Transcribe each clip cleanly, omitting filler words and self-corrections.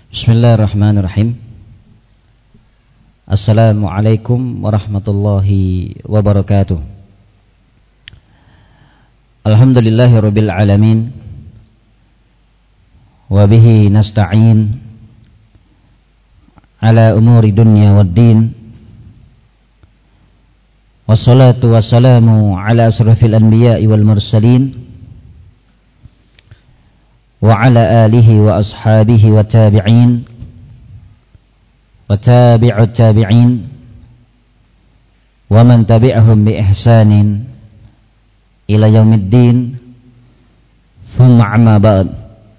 Bismillahirrahmanirrahim. Assalamualaikum warahmatullahi wabarakatuh. Alhamdulillahirabbil alamin. Wa bihi nasta'in ala umuri dunya waddin. Wassalatu wassalamu ala asrafil anbiya'i wal mursalin wa ala alihi wa ashabihi wa tabi'in wa tabi'ut tabi'in wa man tabi'ahum bi ihsanin ila yaumiddin. Thumma amma ba'd.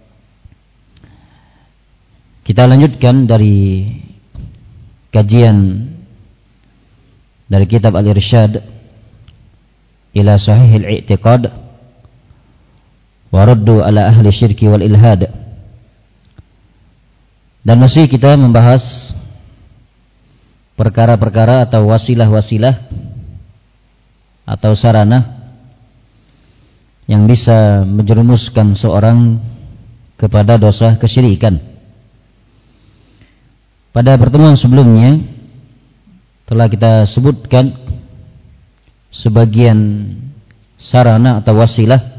Kita lanjutkan dari kajian dari kitab Al-Irsyad ila Sahihil I'tiqad wa raddu ala ahli syirki wal ilhad. Dan masih kita membahas perkara-perkara atau wasilah-wasilah atau sarana yang bisa menjerumuskan seorang kepada dosa kesyirikan. Pada pertemuan sebelumnya telah kita sebutkan sebagian sarana atau wasilah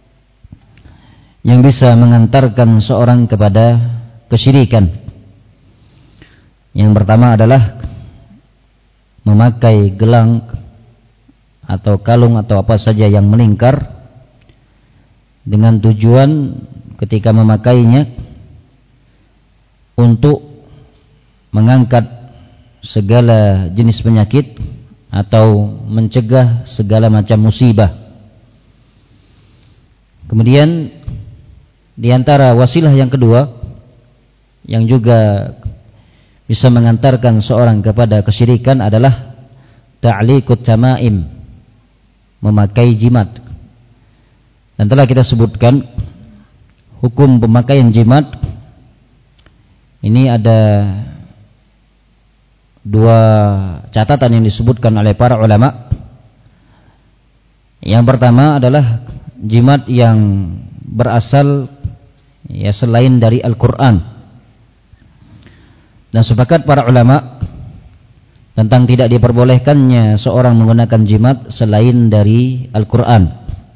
yang bisa mengantarkan seorang kepada kesyirikan. Yang pertama adalah memakai gelang atau kalung atau apa saja yang melingkar dengan tujuan ketika memakainya untuk mengangkat segala jenis penyakit atau mencegah segala macam musibah. Kemudian di antara wasilah yang kedua yang juga bisa mengantarkan seorang kepada kesyirikan adalah ta'liqut tamaim, memakai jimat. Dan telah kita sebutkan hukum pemakaian jimat ini ada dua catatan yang disebutkan oleh para ulama. Yang pertama adalah jimat yang berasal selain dari Al-Quran. Dan sepakat para ulama tentang tidak diperbolehkannya seorang menggunakan jimat selain dari Al-Quran.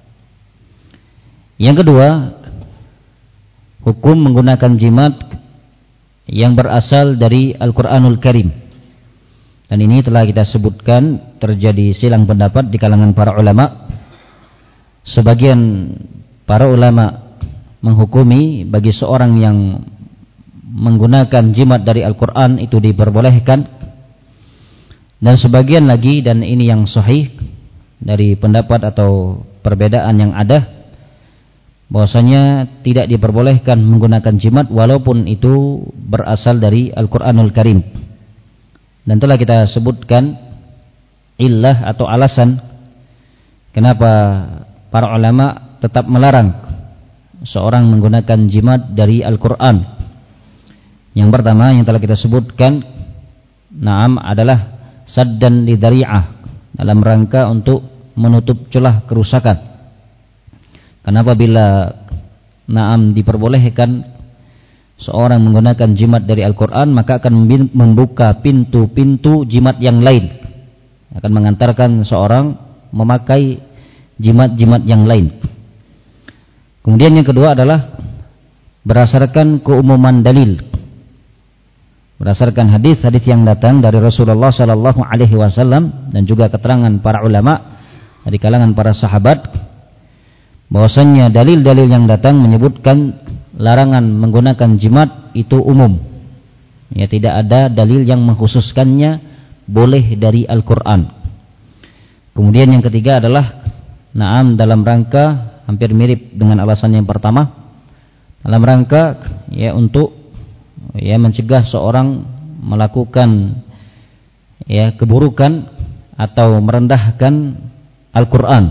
Yang kedua, hukum menggunakan jimat yang berasal dari Al-Quranul Karim. Dan ini telah kita sebutkan terjadi silang pendapat di kalangan para ulama. Sebagian para ulama menghukumi bagi seorang yang menggunakan jimat dari Al-Quran itu diperbolehkan, dan sebagian lagi, dan ini yang sahih dari pendapat atau perbedaan yang ada, bahwasanya tidak diperbolehkan menggunakan jimat walaupun itu berasal dari Al-Quranul Karim. Dan telah kita sebutkan illah atau alasan kenapa para ulama tetap melarang seorang menggunakan jimat dari Al-Quran. Yang pertama yang telah kita sebutkan, adalah saddan lidari'ah, dalam rangka untuk menutup celah kerusakan. Kenapa bila diperbolehkan seorang menggunakan jimat dari Al-Quran, maka akan membuka pintu-pintu jimat yang lain, akan mengantarkan seorang memakai jimat-jimat yang lain. Kemudian yang kedua adalah berdasarkan keumuman dalil, berdasarkan hadis-hadis yang datang dari Rasulullah sallallahu alaihi wasallam dan juga keterangan para ulama dari kalangan para sahabat, bahwasanya dalil-dalil yang datang menyebutkan larangan menggunakan jimat itu umum. Ya, tidak ada dalil yang mengkhususkannya boleh dari Al-Qur'an. Kemudian yang ketiga adalah dalam rangka hampir mirip dengan alasan yang pertama, dalam rangka untuk mencegah seorang melakukan keburukan atau merendahkan Al-Quran.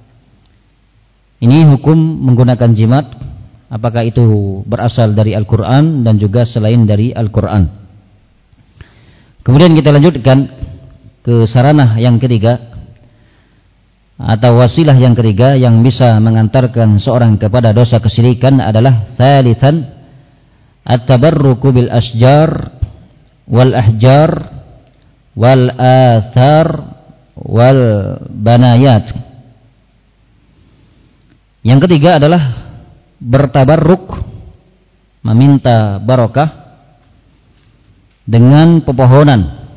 Ini hukum menggunakan jimat, apakah itu berasal dari Al-Quran dan juga selain dari Al-Quran. Kemudian kita lanjutkan ke sarana yang ketiga atau wasilah yang ketiga yang bisa mengantarkan seorang kepada dosa kesyirikan adalah tsalitsan at-tabarruku bil asjar wal ahjar wal athar wal banayat. Yang ketiga adalah bertabarruk, meminta barokah dengan pepohonan,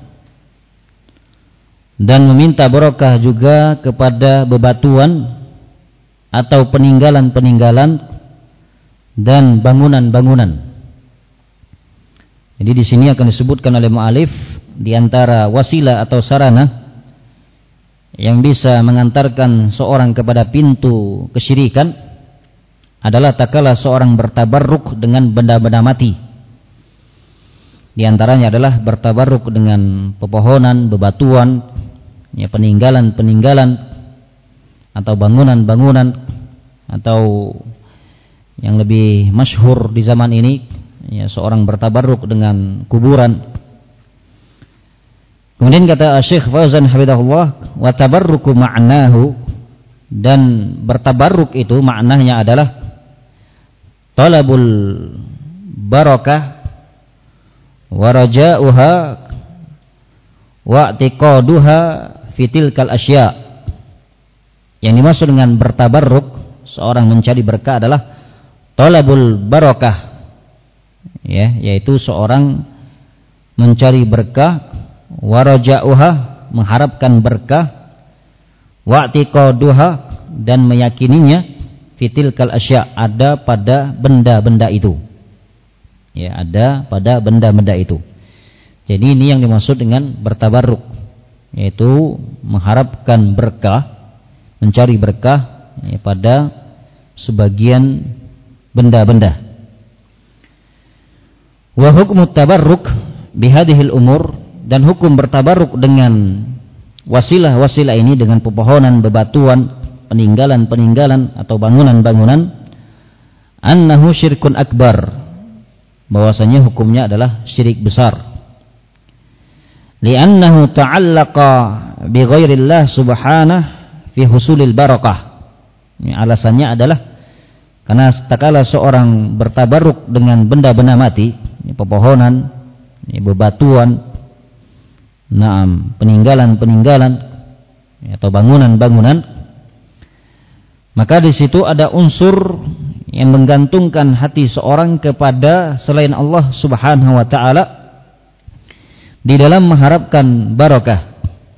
dan meminta barokah juga kepada bebatuan atau peninggalan-peninggalan dan bangunan-bangunan. Jadi di sini akan disebutkan oleh mu'alif di antara wasilah atau sarana yang bisa mengantarkan seorang kepada pintu kesyirikan adalah tatkala seorang bertabarruk dengan benda-benda mati. Di antaranya adalah bertabarruk dengan pepohonan, bebatuan, ya, peninggalan-peninggalan atau bangunan-bangunan, atau yang lebih masyhur di zaman ini, ya, seorang bertabarruk dengan kuburan. Kemudian kata Syekh Fauzan hafizahullah, wa tabarruku ma'nahu, dan bertabarruk itu maknanya adalah talabul barakah wa raja'uha wa i'tiqaduha fi tilkal asya'. Yang dimaksud dengan bertabarruk, seorang mencari berkah, adalah talabul barakah, ya, yaitu seorang mencari berkah, waraja'uha, mengharapkan berkah, wa'tiqaduha, dan meyakininya, fitilkal asya', ada pada benda-benda itu, ya, ada pada benda-benda itu. Jadi ini yang dimaksud dengan bertabarruk, yaitu mengharapkan berkah, mencari berkah, ya, pada sebagian benda-benda. Wa hukmu tabarruk bihadhil umur, dan hukum bertabarruk dengan wasilah-wasilah ini, dengan pepohonan, bebatuan, peninggalan-peninggalan atau bangunan-bangunan, annahu syirkun akbar, bahwasanya hukumnya adalah syirik besar. Li'annahu ta'allaqa bi ghairillah subhanahu fi husulil barakah. Ini alasannya adalah karena tatkala seorang bertabarruk dengan benda-benda mati, ini pepohonan, ini bebatuan, peninggalan-peninggalan atau bangunan-bangunan, maka di situ ada unsur yang menggantungkan hati seorang kepada selain Allah Subhanahu wa taala di dalam mengharapkan barakah.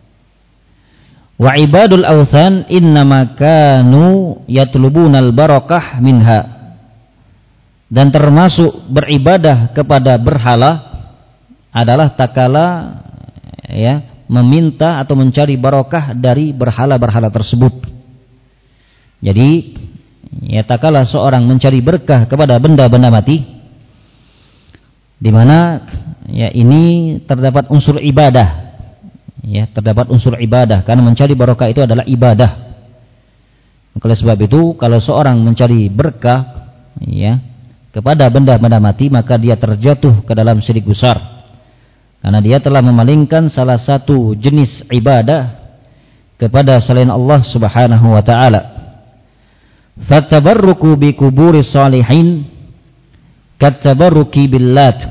Wa ibadul awthan innama kanu yatlubunal barakah minha, dan termasuk beribadah kepada berhala adalah tatkala, ya, meminta atau mencari barokah dari berhala-berhala tersebut. Jadi, ya, tatkala seorang mencari berkah kepada benda-benda mati, di mana, ya, ini terdapat unsur ibadah, ya, terdapat unsur ibadah, karena mencari barokah itu adalah ibadah. Oleh sebab itu, kalau seorang mencari berkah, ya, kepada benda-benda mati, maka dia terjatuh ke dalam syirik besar, karena dia telah memalingkan salah satu jenis ibadah kepada selain Allah Subhanahu wa taala. Fatabarruku bi kuburi salihin katabarruki billat,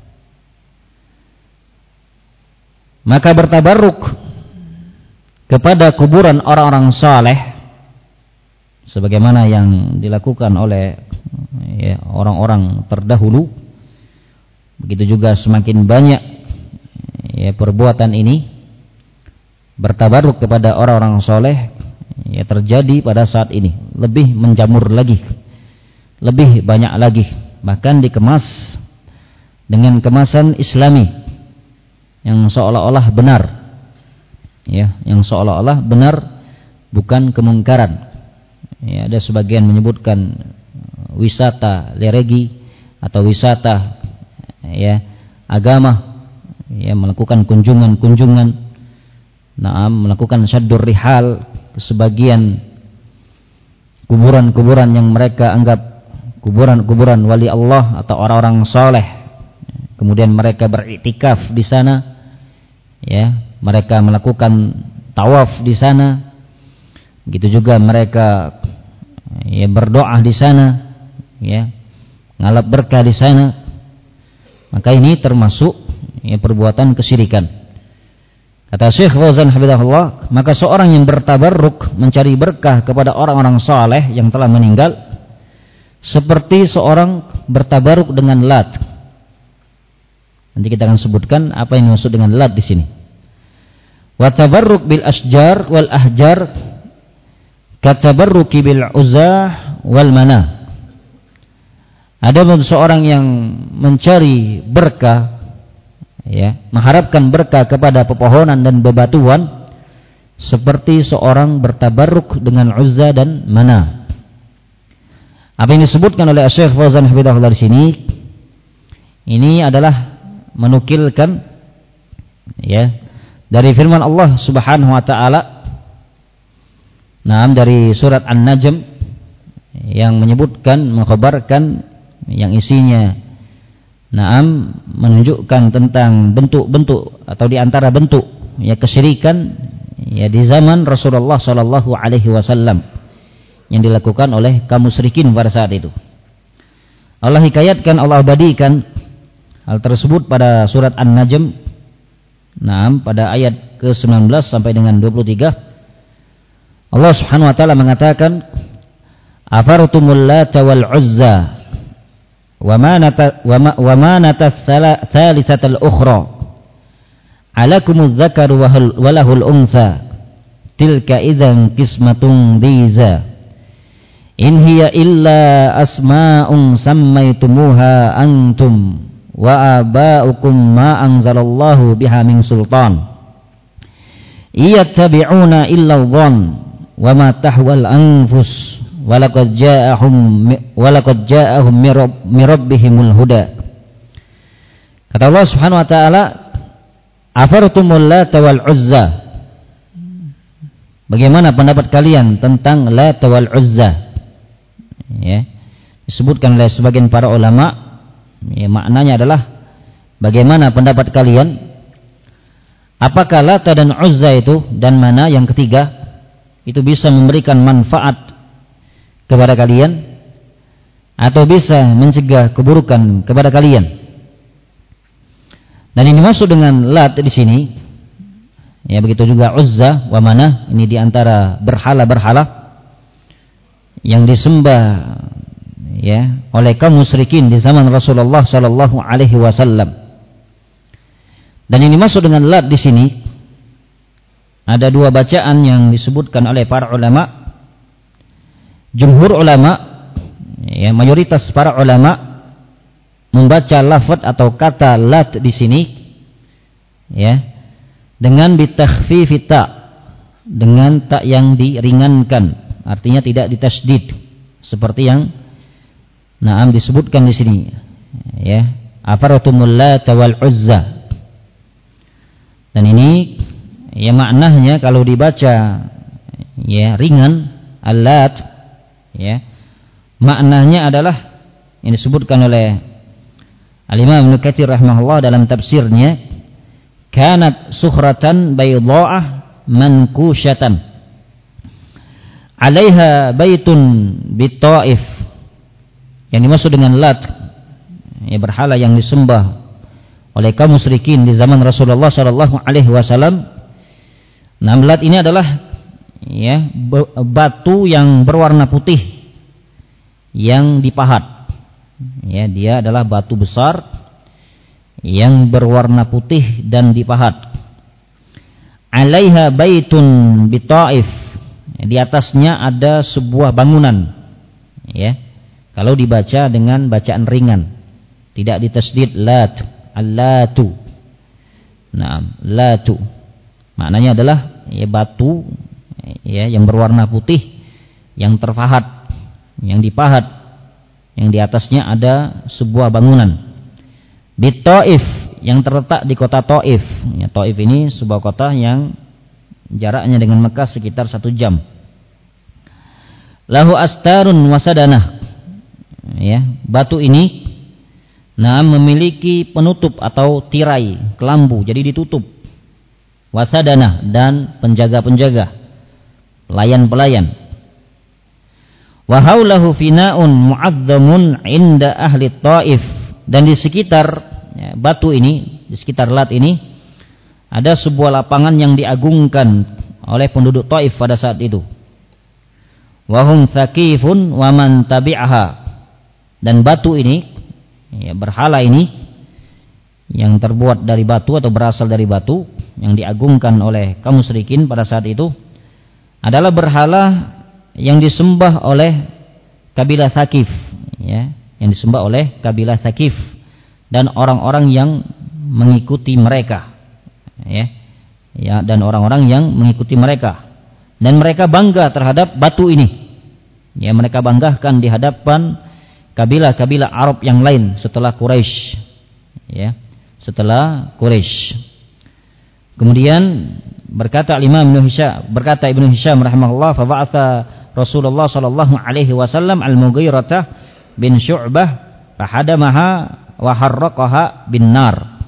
maka bertabarruk kepada kuburan orang-orang saleh sebagaimana yang dilakukan oleh, ya, orang-orang terdahulu, begitu juga semakin banyak, ya, perbuatan ini bertabarruk kepada orang-orang soleh, ya, terjadi pada saat ini, lebih menjamur lagi, lebih banyak lagi, bahkan dikemas dengan kemasan Islami yang seolah-olah benar, ya, yang seolah-olah benar, bukan kemungkaran. Ya, ada sebagian menyebutkan wisata religi atau wisata, ya, agama, ya, melakukan kunjungan-kunjungan, melakukan syaddur rihal ke sebagian kuburan-kuburan yang mereka anggap kuburan-kuburan wali Allah atau orang-orang saleh. Kemudian mereka beriktikaf di sana, ya, mereka melakukan tawaf di sana. Begitu juga mereka, ya, berdoa di sana, ya, ngalap berkah di sana. maka ini termasuk perbuatan kesyirikan. Kata Syekh Fauzan hafizahullah, maka seorang yang bertabarruk mencari berkah kepada orang-orang saleh yang telah meninggal seperti seorang bertabarruk dengan Lat. Nanti kita akan sebutkan apa yang dimaksud dengan Lat di sini. Wa tabarruk bil asjar wal ahjar katabarruki bil uzah wal manah. Ada seorang yang mencari berkah, mengharapkan berkah kepada pepohonan dan bebatuan seperti seorang bertabarruk dengan Uzza dan Manah. Apa yang disebutkan oleh Syekh Fauzan hafizahullah di sini ini adalah menukilkan dari firman Allah Subhanahu wa taala dari surat An-Najm yang menyebutkan, mengkhabarkan yang isinya menunjukkan tentang bentuk-bentuk atau di antara bentuk kesyirikan di zaman Rasulullah sallallahu alaihi wasallam yang dilakukan oleh kaum musyrikin pada saat itu. Allah hikayatkan, Allah abadikan hal tersebut pada surat An-Najm pada ayat ke-19 sampai dengan 23. Allah Subhanahu wa taala mengatakan, afartumul lata wal uzza wa manata thalithatal ukhra alakumuz zakaru wa lahul untha tilka idzan qismatun diza in hiya illa asma'un sammaytumuha antum wa aba'ukum ma anzalallahu biha min sultan iyattabi'una illa dhann wa ma tahwal anfus walaqad ja'ahum min rabbihimul huda. Kata Allah Subhanahu wa taala, afartumul lata wal uzza. Bagaimana pendapat kalian tentang Lata wal Uzza? Disebutkan oleh sebagian para ulama, maknanya adalah bagaimana pendapat kalian? Apakah Lata dan Uzza itu dan mana yang ketiga itu bisa memberikan manfaat kepada kalian atau bisa mencegah keburukan kepada kalian? Dan ini masuk dengan Lat di sini. Begitu juga Uzza wa Manah, ini diantara berhala-berhala yang disembah oleh kaum musyrikin di zaman Rasulullah sallallahu alaihi wasallam. Dan ini masuk dengan Lat di sini. Ada dua bacaan yang disebutkan oleh para ulama. Jumhur ulama, mayoritas para ulama membaca lafaz atau kata Lat di sini dengan bitakhfifi ta, dengan tak yang diringankan, artinya tidak ditasydid seperti yang disebutkan di sini afaratumul lata wal uzza. Dan ini maknanya kalau dibaca ringan al-lat maknanya adalah yang disebutkan oleh Al-Imam Ibnu Katsir rahimahullah dalam tafsirnya, kanat sukhratan baydha'ah mankusyatan 'alaiha baitun bit-Taif. Yang dimaksud dengan Lat berhala yang disembah oleh kaum musyrikin di zaman Rasulullah sallallahu alaihi wasallam. Lat ini adalah batu yang berwarna putih yang dipahat. Dia adalah batu besar yang berwarna putih dan dipahat. Alaiha baitun bitaif, di atasnya ada sebuah bangunan. Kalau dibaca dengan bacaan ringan, tidak ditasydid lat, allatu. Latu maknanya adalah batu yang berwarna putih yang terpahat, yang dipahat, yang di atasnya ada sebuah bangunan. Bit-Taif, yang terletak di kota Taif. Taif ini sebuah kota yang jaraknya dengan Mekah sekitar 1 jam. Lahu astarun wasadanah. Batu ini memiliki penutup atau tirai, kelambu, jadi ditutup. Wasadanah, dan penjaga-penjaga, pelayan-pelayan. Wa haulahu fina'un mu'azzamun 'inda ahli Taif, dan di sekitar ya, batu ini, di sekitar Lat ini ada sebuah lapangan yang diagungkan oleh penduduk Taif pada saat itu. Wahum Thaqifun wa man tabi'aha. Dan batu ini, ya, berhala ini yang terbuat dari batu atau berasal dari batu yang diagungkan oleh kaum musyrikin pada saat itu adalah berhala yang disembah oleh kabilah Thaqif, ya, yang disembah oleh kabilah Thaqif dan orang-orang yang mengikuti mereka, ya, ya, dan orang-orang yang mengikuti mereka, dan mereka bangga terhadap batu ini, ya, mereka banggakan di hadapan kabilah-kabilah Arab yang lain setelah Quraisy, ya, setelah Quraisy. Kemudian berkata Ibnu Hisham rahimahullah, fa ba'atha Rasulullah sallallahu alaihi wasallam al-Mughirah bin Syu'bah fa hadamaha wa harraqaha bin nar.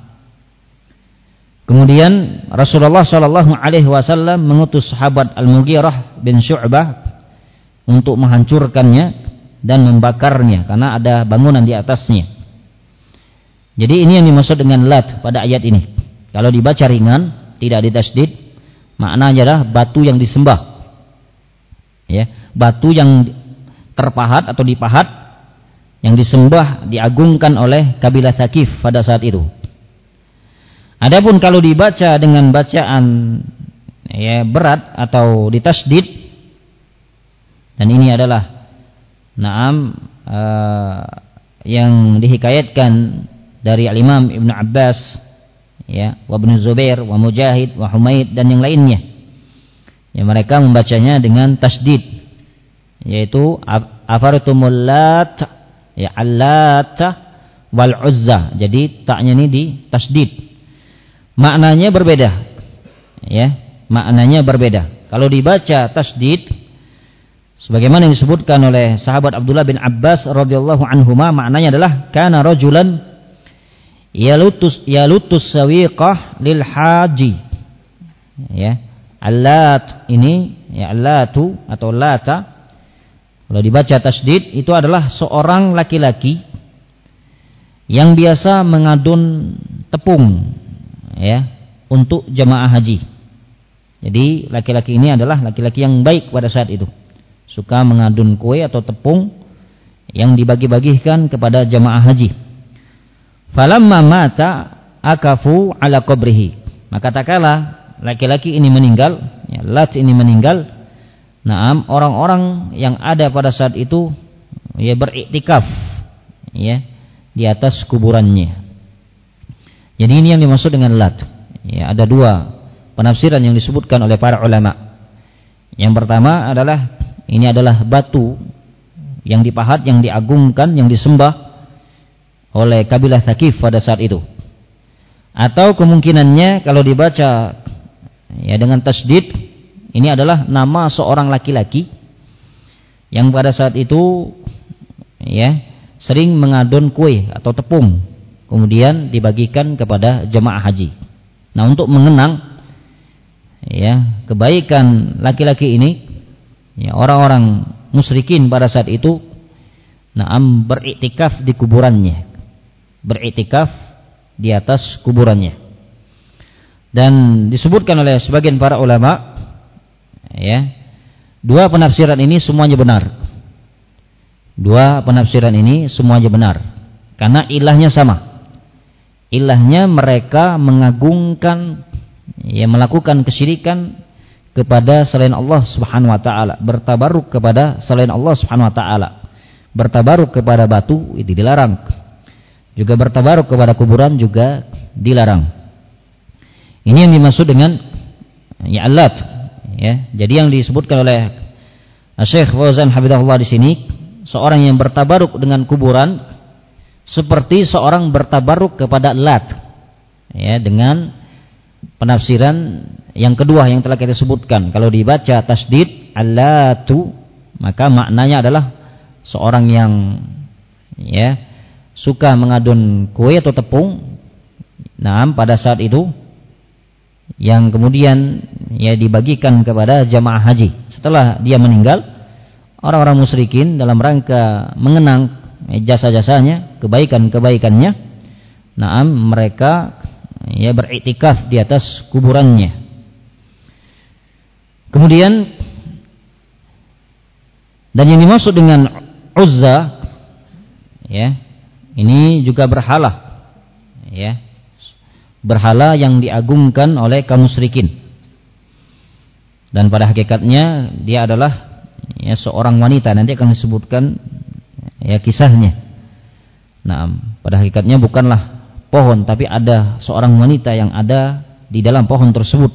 Kemudian Rasulullah sallallahu alaihi wasallam mengutus sahabat Al-Mughirah bin Syu'bah untuk menghancurkannya dan membakarnya karena ada bangunan di atasnya. Jadi ini yang dimaksud dengan Lat pada ayat ini. Kalau dibaca ringan, tidak ditasydid, maknanya adalah batu yang disembah. Ya, batu yang terpahat atau dipahat yang disembah, diagungkan oleh kabilah Thaqif pada saat itu. Adapun kalau dibaca dengan bacaan, ya, berat atau ditasydid, dan ini adalah yang dihikayatkan dari Al-Imam Ibnu Abbas, ya, wa Ibnu Zubair, wa Mujahid, wa Humaid, dan yang lainnya. Ya, mereka membacanya dengan tasydid, yaitu afartumul lat, ya, al-lat wal uzza. Jadi taknya ini di tasydid. Maknanya berbeda, ya, maknanya berbeda. Kalau dibaca tasydid sebagaimana yang disebutkan oleh sahabat Abdullah bin Abbas radhiyallahu anhuma, maknanya adalah kana rajulan yalutus sawiqah lil haji. Ya, allat ini, ya, allatu atau lata, kalau dibaca tasydid itu adalah seorang laki-laki yang biasa mengadun tepung, ya, untuk jemaah haji. Jadi laki-laki ini adalah laki-laki yang baik pada saat itu, suka mengadun kue atau tepung yang dibagi-bagikan kepada jemaah haji. Falamma mata akafu ala qabrihi. Maka tatkala laki-laki ini meninggal, ya, Lat ini meninggal, orang-orang yang ada pada saat itu, ya, beriktikaf, ya, di atas kuburannya. Jadi ini yang dimaksud dengan Lat. Ya, ada dua penafsiran yang disebutkan oleh para ulama. Yang pertama adalah ini adalah batu yang dipahat, yang diagungkan, yang disembah oleh kabilah Thaqif pada saat itu. Atau kemungkinannya kalau dibaca, ya, dengan tasydid, ini adalah nama seorang laki-laki yang pada saat itu, ya, sering mengadun kue atau tepung, kemudian dibagikan kepada jemaah haji. Nah, untuk mengenang, ya, kebaikan laki-laki ini, ya, orang-orang musyrikin pada saat itu beriktikaf di kuburannya, beriktikaf di atas kuburannya. Dan disebutkan oleh sebagian para ulama, ya, dua penafsiran ini semuanya benar. Dua penafsiran ini semuanya benar karena ilahnya sama. Ilahnya mereka mengagungkan, ya, melakukan kesyirikan kepada selain Allah Subhanahu wa taala, bertabaruk kepada selain Allah Subhanahu wa taala. Bertabaruk kepada batu itu dilarang. Juga bertabaruk kepada kuburan juga dilarang. Ini yang dimaksud dengan, ya, Allat, ya. Jadi yang disebutkan oleh Syekh Fauzan hafizahullah di sini, seorang yang bertabaruk dengan kuburan seperti seorang bertabaruk kepada Lat, ya, dengan penafsiran yang kedua yang telah kita sebutkan. Kalau dibaca tasydid allatu, maka maknanya adalah seorang yang, ya, suka mengadun kue atau tepung, pada saat itu, yang kemudian, ya, dibagikan kepada jamaah haji. Setelah dia meninggal, orang-orang musyrikin dalam rangka mengenang jasa-jasanya, kebaikan-kebaikannya, mereka ya beriktikaf di atas kuburannya. Kemudian dan yang dimaksud dengan Uzza ya, ini juga berhala ya. Berhala yang diagungkan oleh kaum musyrikin. Dan pada hakikatnya dia adalah ya seorang wanita, nanti akan disebutkan ya kisahnya. Pada hakikatnya bukanlah pohon, tapi ada seorang wanita yang ada di dalam pohon tersebut.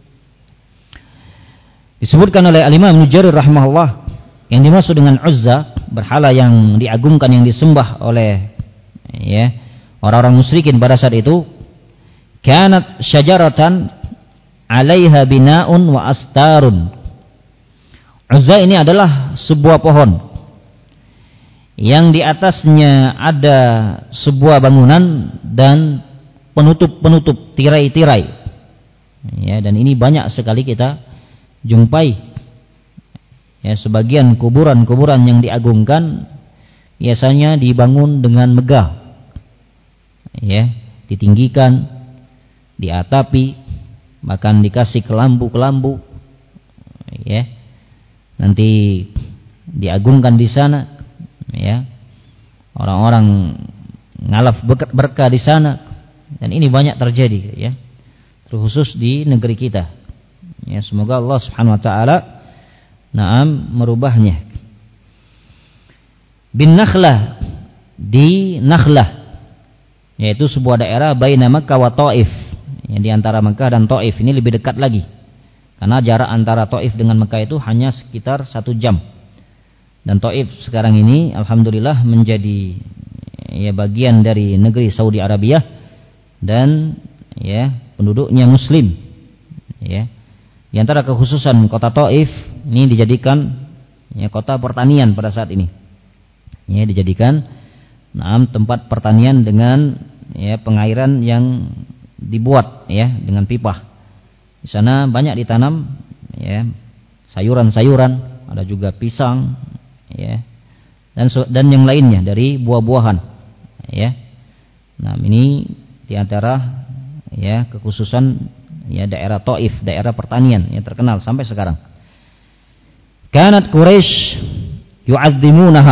Disebutkan oleh Al-Imam Ibnu Jarir rahimahullah, yang dimaksud dengan Uzza, berhala yang diagungkan, yang disembah oleh ya orang-orang musyrikin pada saat itu, kanat syajaratan 'alaiha bina'un wa astarun. Uzza ini adalah sebuah pohon yang di atasnya ada sebuah bangunan dan penutup-penutup, tirai-tirai. Ya, dan ini banyak sekali kita jumpai. Ya, sebagian kuburan-kuburan yang diagungkan biasanya dibangun dengan megah. Ya, ditinggikan, diatapi, bahkan dikasih kelambu-kelambu. Ya. Nanti diagungkan di sana. Ya, orang-orang ngalaf berkah di sana, dan ini banyak terjadi ya, terkhusus di negeri kita ya. Semoga Allah Subhanahu wa taala merubahnya. Bin Nakhlah, di Nakhlah, yaitu sebuah daerah baina Makkah wa Taif, yang di antara Makkah dan Taif. Ini lebih dekat lagi karena jarak antara Taif dengan Makkah itu hanya sekitar 1 jam. Dan Taif sekarang ini alhamdulillah menjadi ya bagian dari negeri Saudi Arabia, dan ya penduduknya muslim ya. Di antara kekhususan kota Taif ini dijadikan ya kota pertanian pada saat ini. Ya, dijadikan tempat pertanian dengan ya pengairan yang dibuat ya dengan pipa. Di sana banyak ditanam ya sayuran-sayuran, ada juga pisang ya, dan yang lainnya dari buah-buahan ya. Ini diantara ya kekhususan ya daerah Taif, daerah pertanian yang terkenal sampai sekarang. Kanat Quraisy yu'azzimunaha.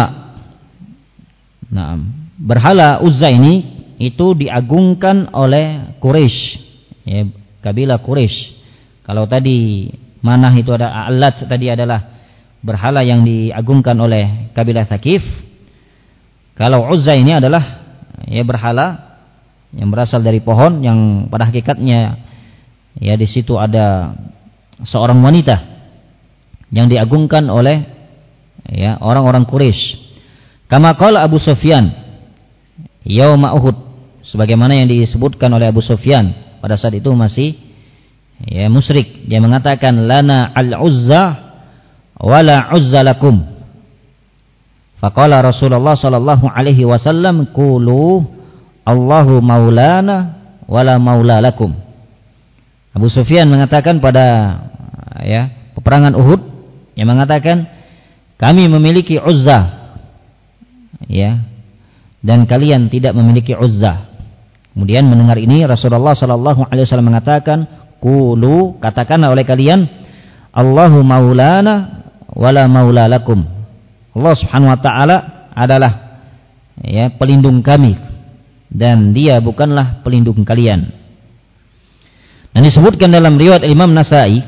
Berhala Uzza ini itu diagungkan oleh Quraisy ya, kabilah Quraisy. Kalau tadi Manah itu ada A'lat, tadi adalah berhala yang diagungkan oleh kabilah Thaqif. Kalau Uzza ini adalah ya berhala yang berasal dari pohon, yang pada hakikatnya ya di situ ada seorang wanita yang diagungkan oleh ya orang-orang Quraisy. Kama qala Abu Sufyan yauma Uhud, sebagaimana yang disebutkan oleh Abu Sufyan pada saat itu masih ya musyrik. Dia mengatakan lana al-Uzza wala uzza lakum. Faqala Rasulullah sallallahu alaihi wasallam qulu Allahu maulana wala maula lakum. Abu Sufyan mengatakan pada ya peperangan Uhud, yang mengatakan kami memiliki Uzza ya, dan kalian tidak memiliki Uzza. Kemudian mendengar ini Rasulullah sallallahu alaihi wasallam mengatakan qulu, katakanlah oleh kalian Allahu maulana wala maula lakum. Allah Subhanahu wa taala adalah ya pelindung kami, dan dia bukanlah pelindung kalian. Dan disebutkan dalam riwayat Imam Nasa'i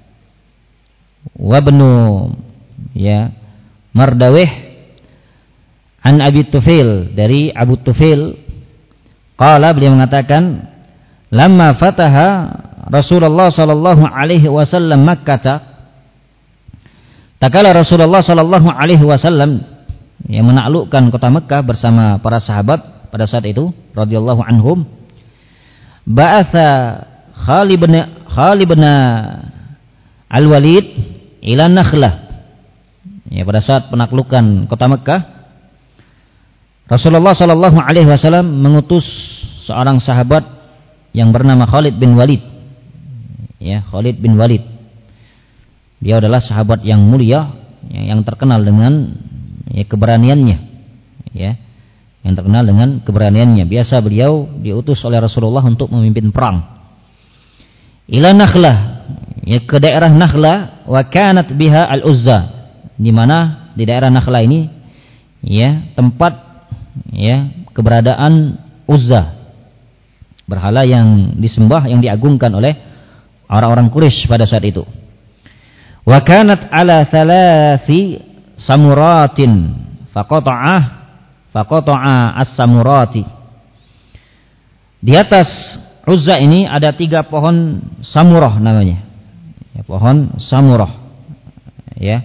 wa Ibnu ya Mardawih an Abi Tufail, dari Abu Tufail, qala, beliau mengatakan lamma fataha Rasulullah sallallahu alaihi wasallam Makkah, takala Rasulullah sallallahu alaihi wasallam yang menaklukkan kota Mekah bersama para sahabat pada saat itu radhiyallahu anhum, ba'atha Khalid bin Al-Walid ila Nakhlah. Ya, pada saat penaklukan kota Mekah, Rasulullah sallallahu alaihi wasallam mengutus seorang sahabat yang bernama Khalid bin Walid. Ya, Khalid bin Walid. Dia adalah sahabat yang mulia, yang terkenal dengan ya keberaniannya, ya, yang terkenal dengan keberaniannya. Biasa beliau diutus oleh Rasulullah untuk memimpin perang. Ila Nakhlah, ya, ke daerah Nakhlah, wa kanat biha al-Uzza, di mana di daerah Nakhlah ini, ya, tempat, ya, keberadaan Uzza, berhala yang disembah, yang diagungkan oleh orang-orang Quraisy pada saat itu. Wa kanat ala thalathi samuratin faqata'a as-samurati. Di atas Uzza ini ada 3 pohon samurah namanya, ya, pohon samurah, ya.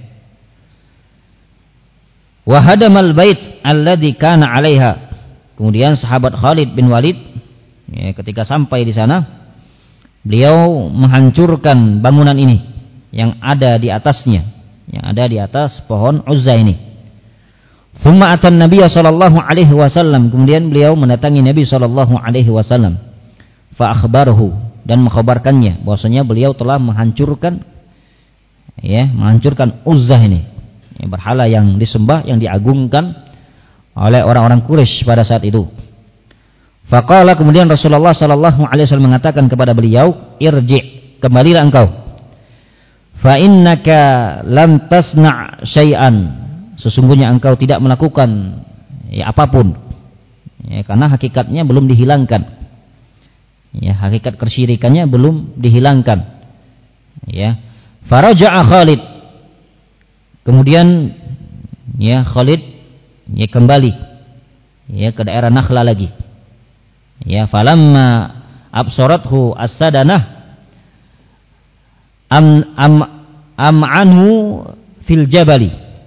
Wa hadamal bait alladhi kana 'alaiha. Kemudian sahabat Khalid bin Walid, ya, ketika sampai di sana, beliau menghancurkan bangunan ini yang ada di atasnya, yang ada di atas pohon Uzza ini. Tsumma atan Nabiy sallallahu alaihi wasallam, kemudian beliau mendatangi Nabi sallallahu alaihi wasallam, fa akhbarahu, dan mengkhabarkannya bahwasanya beliau telah menghancurkan, ya, menghancurkan Uzza ini, ya, berhala yang disembah, yang diagungkan oleh orang-orang Quraisy pada saat itu. Faqala, kemudian Rasulullah sallallahu alaihi wasallam mengatakan kepada beliau, irji', kembalilah engkau. Fa innaka lam tasna' syai'an, sesungguhnya engkau tidak melakukan, ya, apapun, ya, karena hakikatnya belum dihilangkan, ya, hakikat kesyirikannya belum dihilangkan, ya. Faraja'a Khalid, kemudian, ya, Khalid, ya, kembali, ya, ke daerah Nakhla lagi, ya. Falamma absarathu as-sadanah am'anhu fil jabali.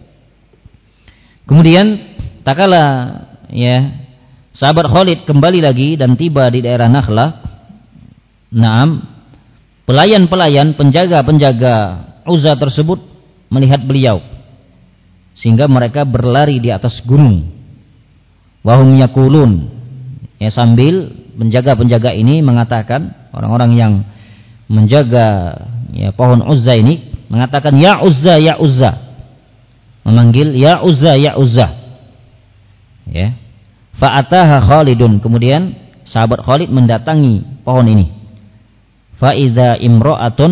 Kemudian tatkala, ya, sahabat Khalid kembali lagi dan tiba di daerah Nakhla, naam, pelayan-pelayan, penjaga-penjaga Uzza tersebut melihat beliau, sehingga mereka berlari di atas gunung. Wahum yakulun, ya, sambil penjaga-penjaga ini mengatakan, orang-orang yang menjaga, ya, pohon Uzza ini mengatakan, ya Uzza, ya Uzza, memanggil ya Uzza, ya Uzza, ya. Fa'ataha Khalidun, kemudian sahabat Khalid mendatangi pohon ini. Fa idza imra'atun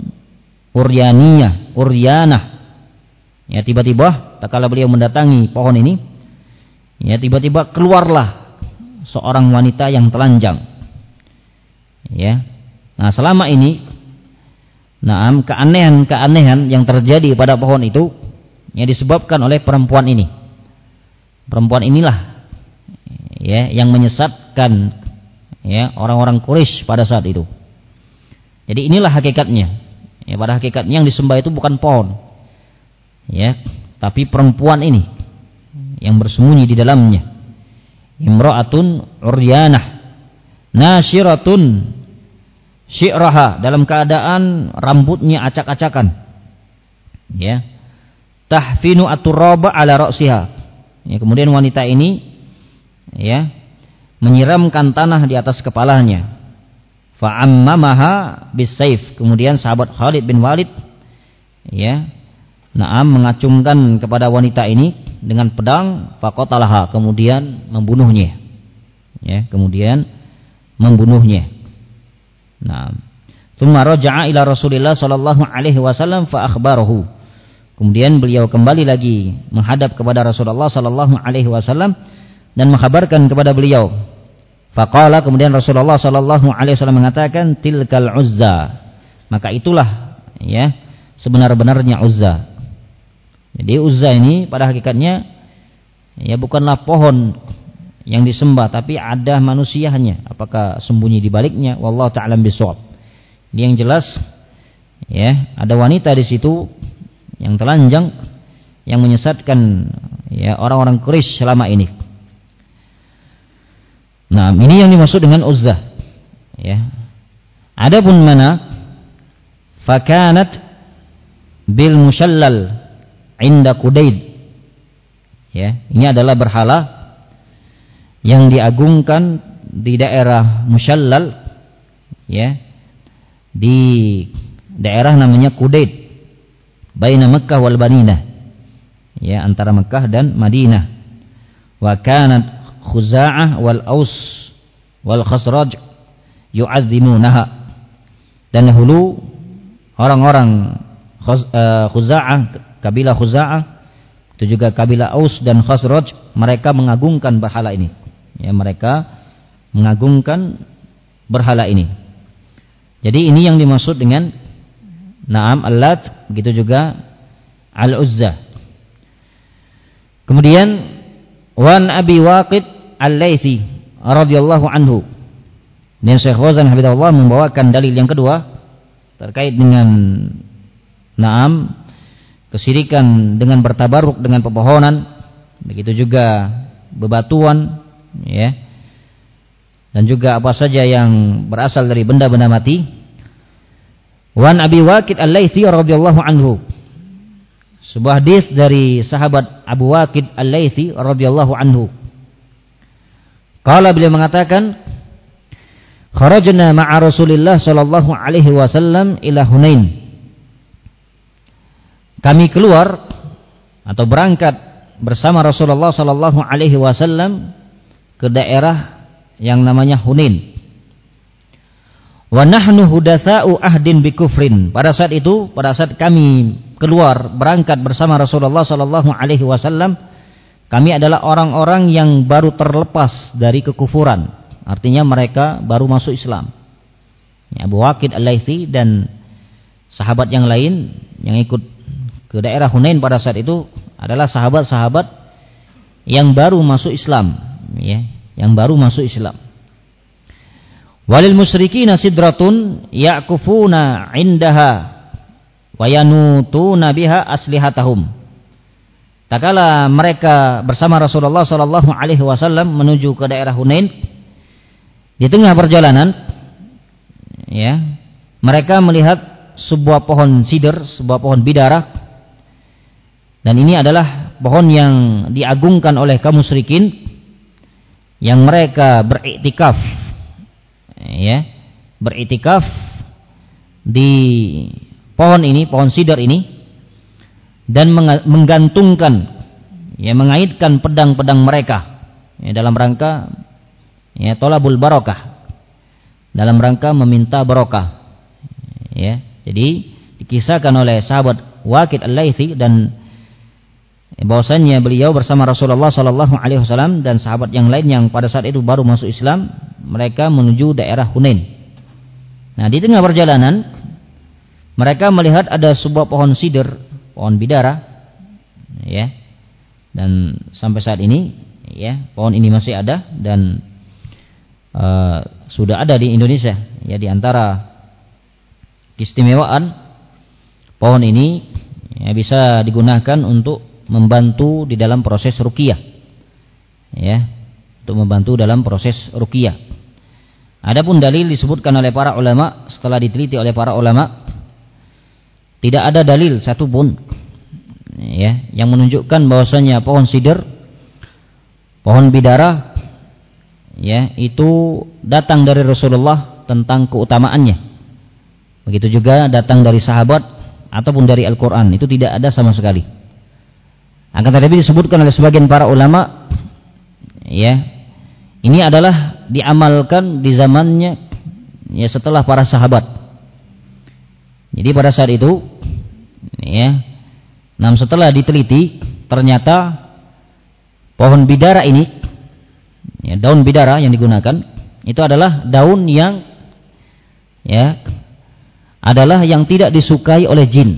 uryanah, ya, tiba-tiba tatkala beliau mendatangi pohon ini, ya, tiba-tiba keluarlah seorang wanita yang telanjang, ya. Nah, selama ini, naam, keanehan-keanehan yang terjadi pada pohon itu, ya, disebabkan oleh perempuan ini. Perempuan inilah, ya, yang menyesatkan, ya, orang-orang Quraisy pada saat itu. Jadi inilah hakikatnya, ya, pada hakikatnya yang disembah itu bukan pohon, ya, tapi perempuan ini yang bersembunyi di dalamnya. Imra'atun uryanah nasyiratun syi'raha, dalam keadaan rambutnya acak-acakan, ya. Tahfinu at-turaba ala ra'siha, ya, kemudian wanita ini, ya, menyiramkan tanah di atas kepalanya. Fa'ammamaha bisayf, kemudian sahabat Khalid bin Walid, ya, naam, mengacungkan kepada wanita ini dengan pedang, faqatalaha, kemudian membunuhnya, ya, kemudian membunuhnya. Nah, tsumma raja'a ila Rasulillah sallallahu alaihi wasallam fa akhbarahu, kemudian beliau kembali lagi menghadap kepada Rasulullah sallallahu alaihi wasallam dan mengkhabarkan kepada beliau. Faqala, kemudian Rasulullah sallallahu alaihi wasallam mengatakan, tilkal Uzza, maka itulah, ya, sebenar-benarnya Uzza. Jadi Uzza ini pada hakikatnya, ya, bukanlah pohon yang disembah, tapi ada manusianya. Apakah sembunyi di baliknya? Wallahu ta'ala bishawab. Ini yang jelas, ya, ada wanita di situ yang telanjang, yang menyesatkan, ya, orang-orang Quraisy selama ini. Nah, ini yang dimaksud dengan Uzza, ya. Adapun mana fakanat bil mushallal inda Qudaid, ya, ini adalah berhala yang diagungkan di daerah Mushallal, ya, di daerah namanya Qudaid, baina Makkah wal Madinah, ya, antara Makkah dan Madinah. Wa kanat Khuza'ah wal Aus wal Khazraj yu'azzimunaha. Dan dahulu orang-orang Khuza'ah, kabilah Khuza'ah, itu juga kabilah Aus dan Khazraj, mereka mengagungkan berhala ini. Ya, mereka mengagungkan berhala ini. Jadi ini yang dimaksud dengan Naam Al-Lat, begitu juga Al-Uzza. Kemudian Wan Abi Waqid Al-Laythi radhiyallahu anhu. Dan Syekh Fauzan hafizahullah membawakan dalil yang kedua terkait dengan Naam kesyirikan dengan bertabaruk dengan pepohonan, begitu juga bebatuan, ya, dan juga apa saja yang berasal dari benda-benda mati. Wan Abi Waqid Al-Laythi radhiyallahu anhu, sebuah hadis dari sahabat Abu Waqid Al-Laythi radhiyallahu anhu. Qala, beliau mengatakan, kharajna ma'a Rasulillah sallallahu alaihi wasallam ila Hunain. Kami keluar atau berangkat bersama Rasulullah sallallahu alaihi wasallam ke daerah yang namanya Hunain. Wa nahnu hudatsa'u ahdin bi kufrin. Pada saat itu, pada saat kami keluar berangkat bersama Rasulullah sallallahu alaihi wasallam, kami adalah orang-orang yang baru terlepas dari kekufuran. Artinya mereka baru masuk Islam. Ya, Abu Waqid Al-Laythi dan sahabat yang lain yang ikut ke daerah Hunain pada saat itu adalah sahabat-sahabat yang baru masuk Islam, ya, yang baru masuk Islam. Walil musyrikina sidratun ya'kufuna 'indaha wa yanutuna biha aslihatahum. Tatkala mereka bersama Rasulullah sallallahu alaihi wasallam menuju ke daerah Hunain, di tengah perjalanan, ya, mereka melihat sebuah pohon sidr, sebuah pohon bidara. Dan ini adalah pohon yang diagungkan oleh kaum musyrikin yang mereka beriktikaf, ya, beriktikaf di pohon ini, pohon sidr ini, dan menggantungkan, ya, mengaitkan pedang-pedang mereka, ya, dalam rangka, ya, tolabul barokah, dalam rangka meminta barokah, ya. Jadi dikisahkan oleh sahabat Waqid Al-Laythi dan bahwasannya beliau bersama Rasulullah sallallahu alaihi wasallam dan sahabat yang lain yang pada saat itu baru masuk Islam, mereka menuju daerah Hunain. Nah, di tengah perjalanan mereka melihat ada sebuah pohon sidr, pohon bidara, ya. Dan sampai saat ini, ya, pohon ini masih ada dan sudah ada di Indonesia, ya. Di antara keistimewaan pohon ini, ya, bisa digunakan untuk membantu di dalam proses ruqyah, ya, untuk membantu dalam proses ruqyah. Adapun dalil disebutkan oleh para ulama, setelah diteliti oleh para ulama, tidak ada dalil satupun, ya, yang menunjukkan bahwasanya pohon sidr, pohon bidara, ya, itu datang dari Rasulullah tentang keutamaannya. Begitu juga datang dari sahabat ataupun dari Al-Quran, itu tidak ada sama sekali. Akan tetapi disebutkan oleh sebagian para ulama, ya, ini adalah diamalkan di zamannya, ya, setelah para sahabat. Jadi pada saat itu, ya, setelah diteliti ternyata pohon bidara ini, ya, daun bidara yang digunakan itu adalah daun yang, ya, adalah yang tidak disukai oleh jin,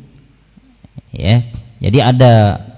ya. Jadi ada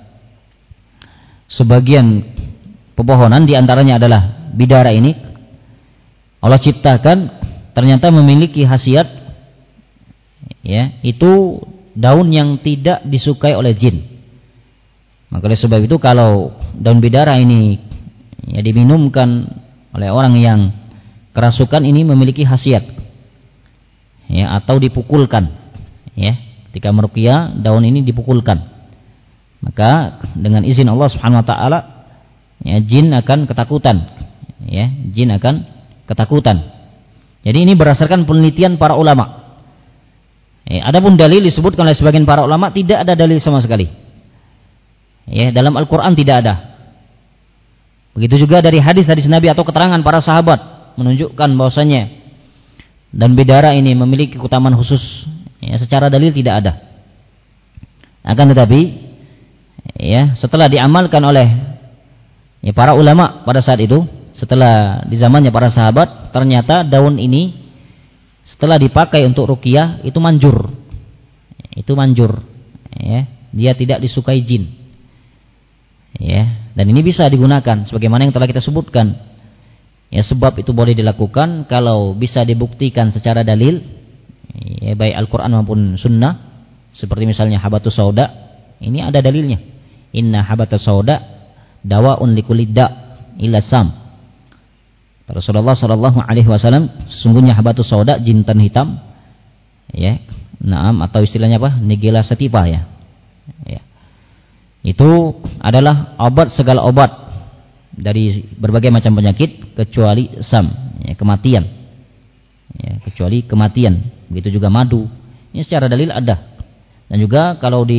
sebagian pepohonan, diantaranya adalah bidara ini, Allah ciptakan ternyata memiliki khasiat, ya, itu daun yang tidak disukai oleh jin. Maka oleh sebab itu kalau daun bidara ini, ya, diminumkan oleh orang yang kerasukan, ini memiliki khasiat, ya, atau dipukulkan, ya, ketika meruqyah daun ini dipukulkan, maka dengan izin Allah Subhanahu wa taala, ya, jin akan ketakutan, ya, jin akan ketakutan. Jadi ini berdasarkan penelitian para ulama. Adapun dalil disebutkan oleh sebagian para ulama, tidak ada dalil sama sekali. Ya, dalam Al-Qur'an tidak ada. Begitu juga dari hadis-hadis Nabi atau keterangan para sahabat menunjukkan bahwasanya daun bidara ini memiliki keutamaan khusus. Ya, secara dalil tidak ada. Akan tetapi, ya, setelah diamalkan oleh ya, para ulama pada saat itu, setelah di zamannya para sahabat, ternyata daun ini setelah dipakai untuk ruqyah itu manjur. Itu manjur. Ya, dia tidak disukai jin. Ya, dan ini bisa digunakan sebagaimana yang telah kita sebutkan. Ya, sebab itu boleh dilakukan kalau bisa dibuktikan secara dalil, ya, baik Al-Qur'an maupun sunnah. Seperti misalnya habatus sauda, ini ada dalilnya. Inna habatus sauda dawaun likulli da' illa sam. Rasulullah sallallahu alaihi wasallam, sesungguhnya habatus sauda, jintan hitam, ya. Naam, atau istilahnya apa? Nigella sativa, ya. Ya. Itu adalah obat segala obat dari berbagai macam penyakit kecuali sam, ya, kematian. Ya, kecuali kematian. Begitu juga madu. Ini secara dalil ada. Dan juga kalau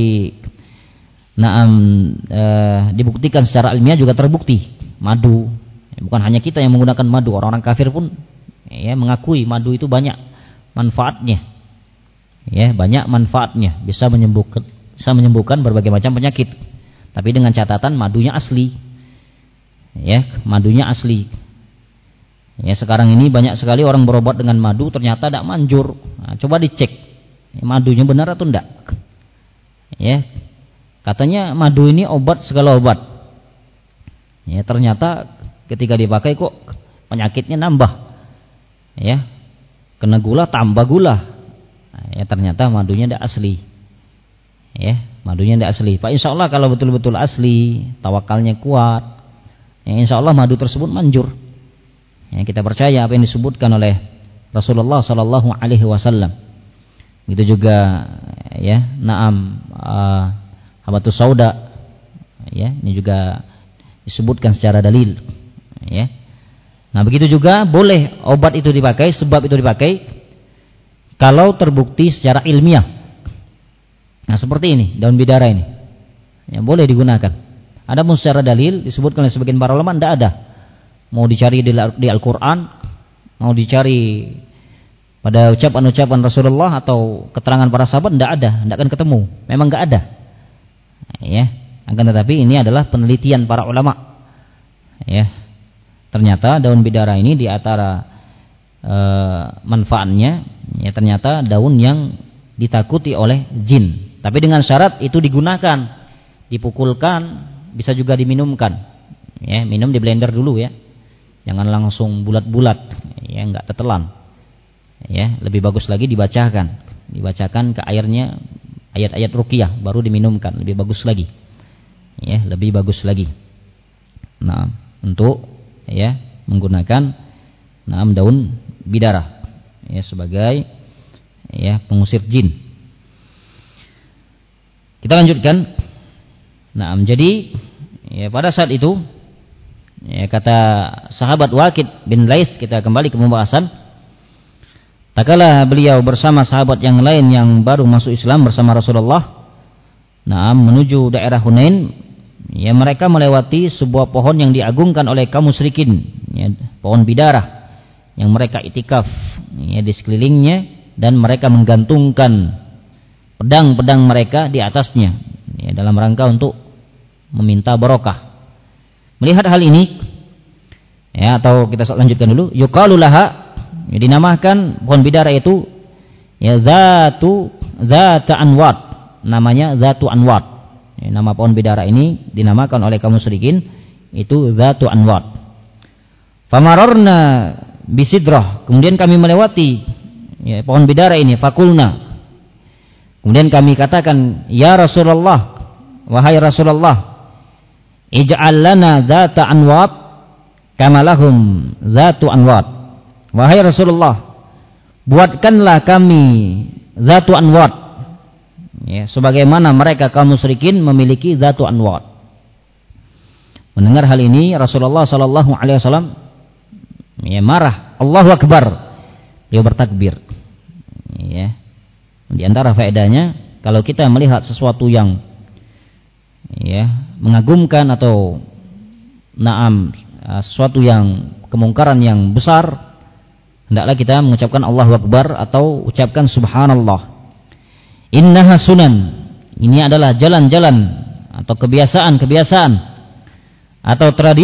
dibuktikan secara ilmiah juga terbukti madu. Bukan hanya kita yang menggunakan madu, orang-orang kafir pun ya mengakui madu itu banyak manfaatnya. Ya, banyak manfaatnya, bisa menyembuhkan berbagai macam penyakit. Tapi dengan catatan madunya asli. Ya, madunya asli. Ya, sekarang ini banyak sekali orang berobat dengan madu ternyata tidak manjur. Nah, coba dicek. Madunya benar atau enggak? Ya, katanya madu ini obat segala obat. Ya, ternyata ketika dipakai kok penyakitnya nambah. Ya, kena gula tambah gula. Nah, ya, ternyata madunya enggak asli. Ya, madunya enggak asli. Pak, insya Allah kalau betul-betul asli, tawakalnya kuat, ya, insya Allah madu tersebut manjur. Ya, kita percaya apa yang disebutkan oleh Rasulullah sallallahu alaihi wasallam. Begitu juga ya, naam habatus sauda, ya, ini juga disebutkan secara dalil, ya. Nah, begitu juga boleh obat itu dipakai, sebab itu dipakai kalau terbukti secara ilmiah. Nah, seperti ini daun bidara ini, ya, boleh digunakan. Adapun secara dalil disebutkan oleh sebagian para ulama tidak ada. Mau dicari di Al-Qur'an, mau dicari pada ucapan-ucapan Rasulullah atau keterangan para sahabat, tidak ada, tidak akan ketemu. Memang tidak ada. Ya, akan tetapi ini adalah penelitian para ulama. Ya, ternyata daun bidara ini di antara manfaatnya, ya, ternyata daun yang ditakuti oleh jin. Tapi dengan syarat itu digunakan, dipukulkan, bisa juga diminumkan. Ya, minum di blender dulu, ya. Jangan langsung bulat-bulat, ya, enggak tetelan. Ya, lebih bagus lagi dibacakan ke airnya ayat-ayat ruqyah baru diminumkan, lebih bagus lagi. Ya, lebih bagus lagi. Nah, untuk ya menggunakan daun bidara ya sebagai ya pengusir jin. Kita lanjutkan. Nah, jadi ya pada saat itu ya kata sahabat Waqid bin Laits, kita kembali ke pembahasan. Tatkala beliau bersama sahabat yang lain yang baru masuk Islam bersama Rasulullah, menuju daerah Hunain, ya mereka melewati sebuah pohon yang diagungkan oleh kaum musyrikin, ya, pohon bidara yang mereka itikaf ya di sekelilingnya, dan mereka menggantungkan pedang-pedang mereka di atasnya, ya, dalam rangka untuk meminta barokah. Melihat hal ini, ya, atau kita lanjutkan dulu, yuqalu laha, ya, dinamakan pohon bidara itu ya zatu anwat, namanya zatu anwat. Ya, nama pohon bidara ini dinamakan oleh kaum musyrikin itu zatu anwat. Famararna bisidrah, kemudian kami melewati ya, pohon bidara ini, fakulna, kemudian kami katakan, ya Rasulullah, wahai Rasulullah, ij'al lana zata anwat kama lahum zatu anwat. Wahai Rasulullah, buatkanlah kami zatu anwat, ya, sebagaimana mereka kaum musyrikin memiliki zatu anwat. Mendengar hal ini Rasulullah sallallahu alaihi wasallam ya marah, Allahu Akbar, beliau bertakbir. Ya. Di antara faedahnya, kalau kita melihat sesuatu yang ya mengagumkan atau sesuatu yang kemungkaran yang besar, hendaklah kita mengucapkan Allahu Akbar atau ucapkan subhanallah. Innaha sunan, ini adalah jalan-jalan atau kebiasaan-kebiasaan atau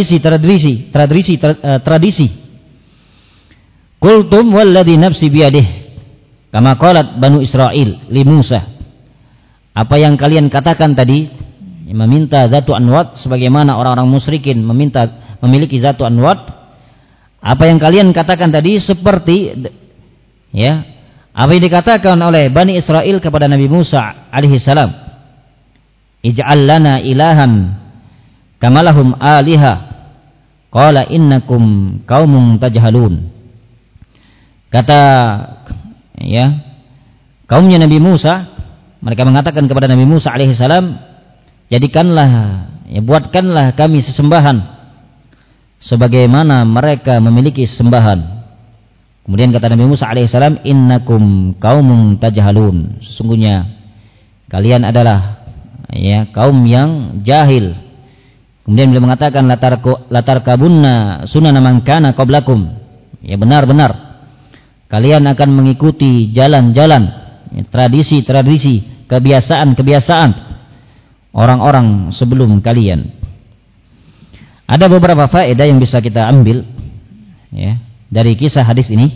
tradisi. Qultum walladzi nafsi biyadih, kama qalat Banu Israil li Musa. Apa yang kalian katakan tadi, meminta zatu anwat sebagaimana orang-orang musyrikin memiliki zatu anwat. Apa yang kalian katakan tadi seperti ya, apa yang dikatakan oleh Bani Israel kepada Nabi Musa alaihi salam. Ij'al lana ilahan kama lahum aliha. Qala innakum qaumun tajhalun. Kata ya, kaumnya Nabi Musa, mereka mengatakan kepada Nabi Musa alaihi salam, jadikanlah, ya, buatkanlah kami sesembahan sebagaimana mereka memiliki sesembahan. Kemudian kata Nabi Musa alaihissalam, innakum qaumun tajhalun, sesungguhnya kalian adalah ya kaum yang jahil. Kemudian beliau mengatakan latar kabunna sunana man kana qablakum, ya benar-benar kalian akan mengikuti jalan-jalan, ya, tradisi-tradisi, kebiasaan-kebiasaan orang-orang sebelum kalian. Ada beberapa faedah yang bisa kita ambil ya dari kisah hadis ini.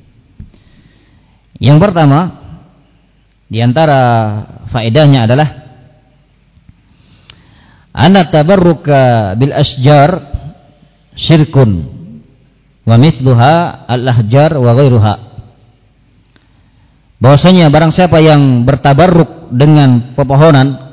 Yang pertama di antara faedahnya adalah anna tabarruka bil asjar syirkun wa mithluha al-ahjar wa ghairuha. Bahwasanya barang siapa yang bertabarruk dengan pepohonan,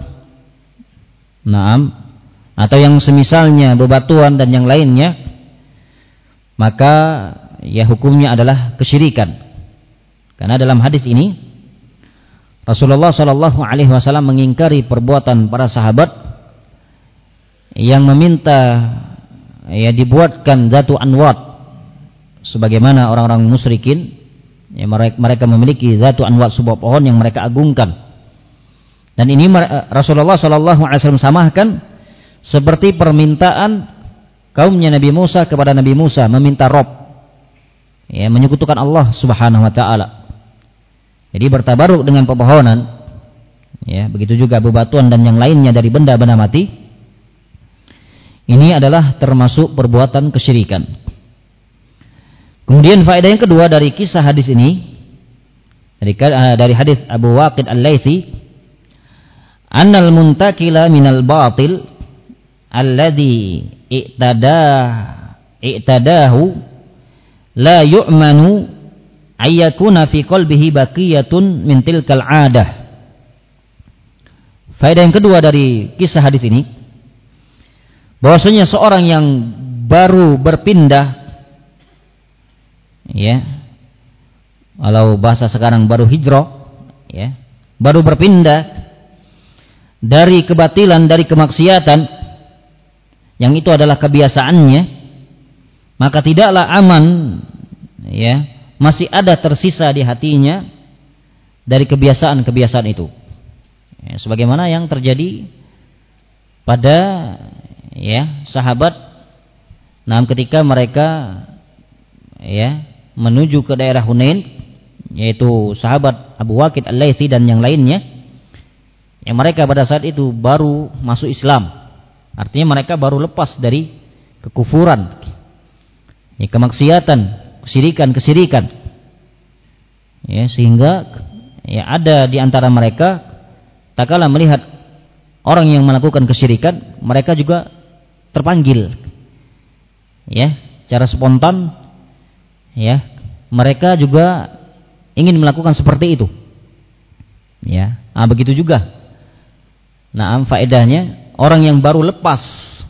atau yang semisalnya bebatuan dan yang lainnya, maka ya hukumnya adalah kesyirikan. Karena dalam hadis ini Rasulullah sallallahu alaihi wasallam mengingkari perbuatan para sahabat yang meminta ya dibuatkan zatu anwat sebagaimana orang-orang musyrikin, ya, mereka memiliki zatu anwat, sebuah pohon yang mereka agungkan. Dan ini Rasulullah sallallahu alaihi wasallam samahkan seperti permintaan kaumnya Nabi Musa kepada Nabi Musa meminta Rob, ya, menyekutukan Allah Subhanahu wa taala. Jadi bertabaruk dengan pepohonan, ya, begitu juga bebatuan dan yang lainnya dari benda-benda mati, ini adalah termasuk perbuatan kesyirikan. Kemudian faedah yang kedua dari kisah hadis ini, dari hadis Abu Waqid Al-Laitsi, annal muntakila minal batil alladhi i'tadahu la yu'manu ayyakuna fi qalbihi baqiyatun min tilkal 'adah. Faedah yang kedua dari kisah hadis ini, bahwasanya seorang yang baru berpindah, ya, kalau bahasa sekarang baru hijrah, ya, baru berpindah dari kebatilan, dari kemaksiatan yang itu adalah kebiasaannya, maka tidaklah aman, ya, masih ada tersisa di hatinya dari kebiasaan-kebiasaan itu, ya, sebagaimana yang terjadi pada, ya, sahabat ketika mereka, ya, menuju ke daerah Hunain, yaitu sahabat Abu Waqid Al-Laitsi dan yang lainnya, yang mereka pada saat itu baru masuk Islam. Artinya mereka baru lepas dari kekufuran, ya, kemaksiatan, kesirikan, ya, sehingga, ya, ada di antara mereka tatkala melihat orang yang melakukan kesyirikan, mereka juga terpanggil, ya, secara spontan, ya, mereka juga ingin melakukan seperti itu, ya. Begitu juga. Faedahnya orang yang baru lepas,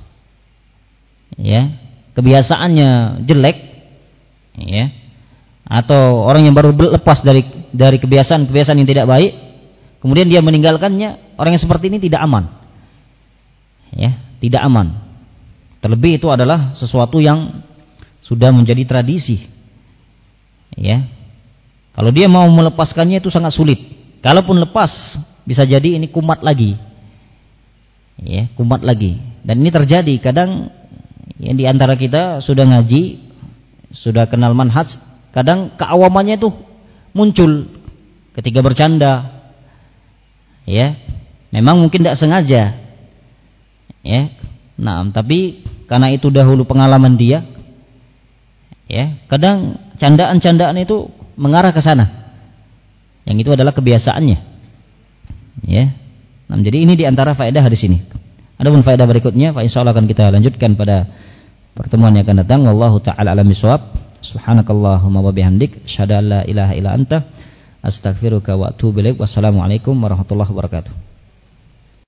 ya, kebiasaannya jelek, ya, atau orang yang baru lepas dari kebiasaan-kebiasaan yang tidak baik, kemudian dia meninggalkannya, orang yang seperti ini tidak aman, ya, tidak aman. Terlebih itu adalah sesuatu yang sudah menjadi tradisi, ya. Kalau dia mau melepaskannya itu sangat sulit. Kalaupun lepas, bisa jadi ini kumat lagi, ya, kumat lagi. Dan ini terjadi kadang, Yang di antara kita sudah ngaji, sudah kenal manhaj, kadang keawamannya itu muncul ketika bercanda. Ya, memang mungkin tidak sengaja. Ya. Nah, tapi karena itu dahulu pengalaman dia, ya, kadang candaan-candaan itu mengarah ke sana. Yang itu adalah kebiasaannya. Ya. Nah, jadi ini di antara faedah hadis ini. Adapun faedah berikutnya, insyaallah akan kita lanjutkan pada pertemuan yang akan datang. Wallahu taala alam bisawab. Subhanakallahumma wa bihamdik, asyhadu an la ilaha illa anta, astaghfiruka wa atubu ilaik. Wassalamualaikum warahmatullahi wabarakatuh.